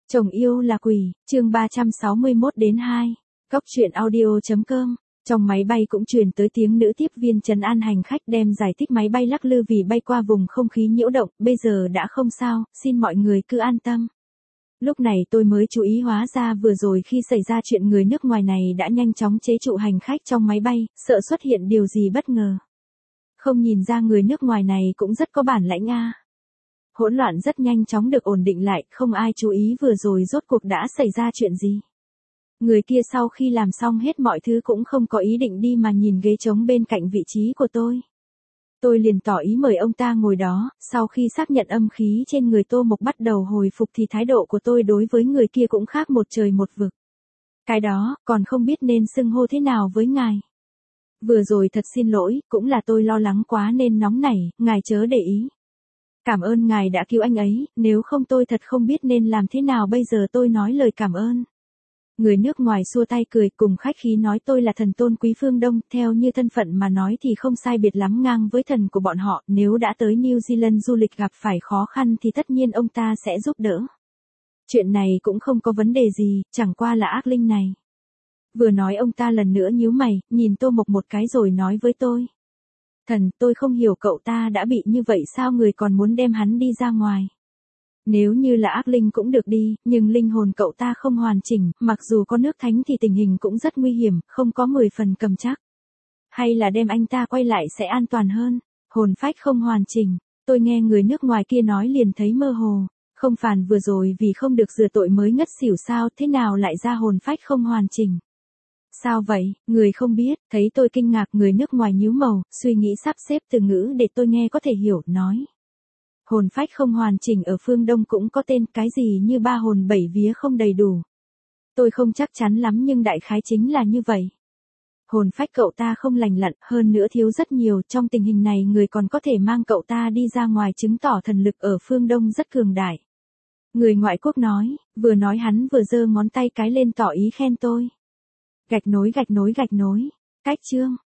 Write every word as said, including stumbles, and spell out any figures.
Chồng yêu là quỷ, chương ba trăm sáu mươi mốt đến hai. Góc truyện audio.com. Trong máy bay cũng truyền tới tiếng nữ tiếp viên trấn an hành khách đem giải thích máy bay lắc lư vì bay qua vùng không khí nhiễu động, bây giờ đã không sao, xin mọi người cứ an tâm. Lúc này tôi mới chú ý hóa ra vừa rồi khi xảy ra chuyện người nước ngoài này đã nhanh chóng chế trụ hành khách trong máy bay, sợ xuất hiện điều gì bất ngờ. Không nhìn ra người nước ngoài này cũng rất có bản lãnh a. Hỗn loạn rất nhanh chóng được ổn định lại, không ai chú ý vừa rồi rốt cuộc đã xảy ra chuyện gì. Người kia sau khi làm xong hết mọi thứ cũng không có ý định đi mà nhìn ghế trống bên cạnh vị trí của tôi. Tôi liền tỏ ý mời ông ta ngồi đó, sau khi xác nhận âm khí trên người Tô Mộc bắt đầu hồi phục thì thái độ của tôi đối với người kia cũng khác một trời một vực. Cái đó, còn không biết nên xưng hô thế nào với ngài. Vừa rồi thật xin lỗi, cũng là tôi lo lắng quá nên nóng nảy, ngài chớ để ý. Cảm ơn ngài đã cứu anh ấy, nếu không tôi thật không biết nên làm thế nào bây giờ. Tôi nói lời cảm ơn. Người nước ngoài xua tay cười cùng khách khí nói tôi là thần tôn quý phương Đông, theo như thân phận mà nói thì không sai biệt lắm ngang với thần của bọn họ, nếu đã tới New Zealand du lịch gặp phải khó khăn thì tất nhiên ông ta sẽ giúp đỡ. Chuyện này cũng không có vấn đề gì, chẳng qua là ác linh này. Vừa nói ông ta lần nữa nhíu mày, nhìn Tô Mộc một cái rồi nói với tôi. Thần, tôi không hiểu cậu ta đã bị như vậy sao người còn muốn đem hắn đi ra ngoài. Nếu như là ác linh cũng được đi, nhưng linh hồn cậu ta không hoàn chỉnh, mặc dù có nước thánh thì tình hình cũng rất nguy hiểm, không có mười phần cầm chắc. Hay là đem anh ta quay lại sẽ an toàn hơn. Hồn phách không hoàn chỉnh, tôi nghe người nước ngoài kia nói liền thấy mơ hồ. Không phàn vừa rồi vì không được rửa tội mới ngất xỉu sao, thế nào lại ra hồn phách không hoàn chỉnh. Sao vậy, người không biết, thấy tôi kinh ngạc người nước ngoài nhíu màu, suy nghĩ sắp xếp từ ngữ để tôi nghe có thể hiểu, nói. Hồn phách không hoàn chỉnh ở phương Đông cũng có tên cái gì như ba hồn bảy vía không đầy đủ. Tôi không chắc chắn lắm nhưng đại khái chính là như vậy. Hồn phách cậu ta không lành lặn, hơn nữa thiếu rất nhiều, trong tình hình này người còn có thể mang cậu ta đi ra ngoài chứng tỏ thần lực ở phương Đông rất cường đại. Người ngoại quốc nói, vừa nói hắn vừa giơ ngón tay cái lên tỏ ý khen tôi. Gạch nối gạch nối gạch nối. Cách chương.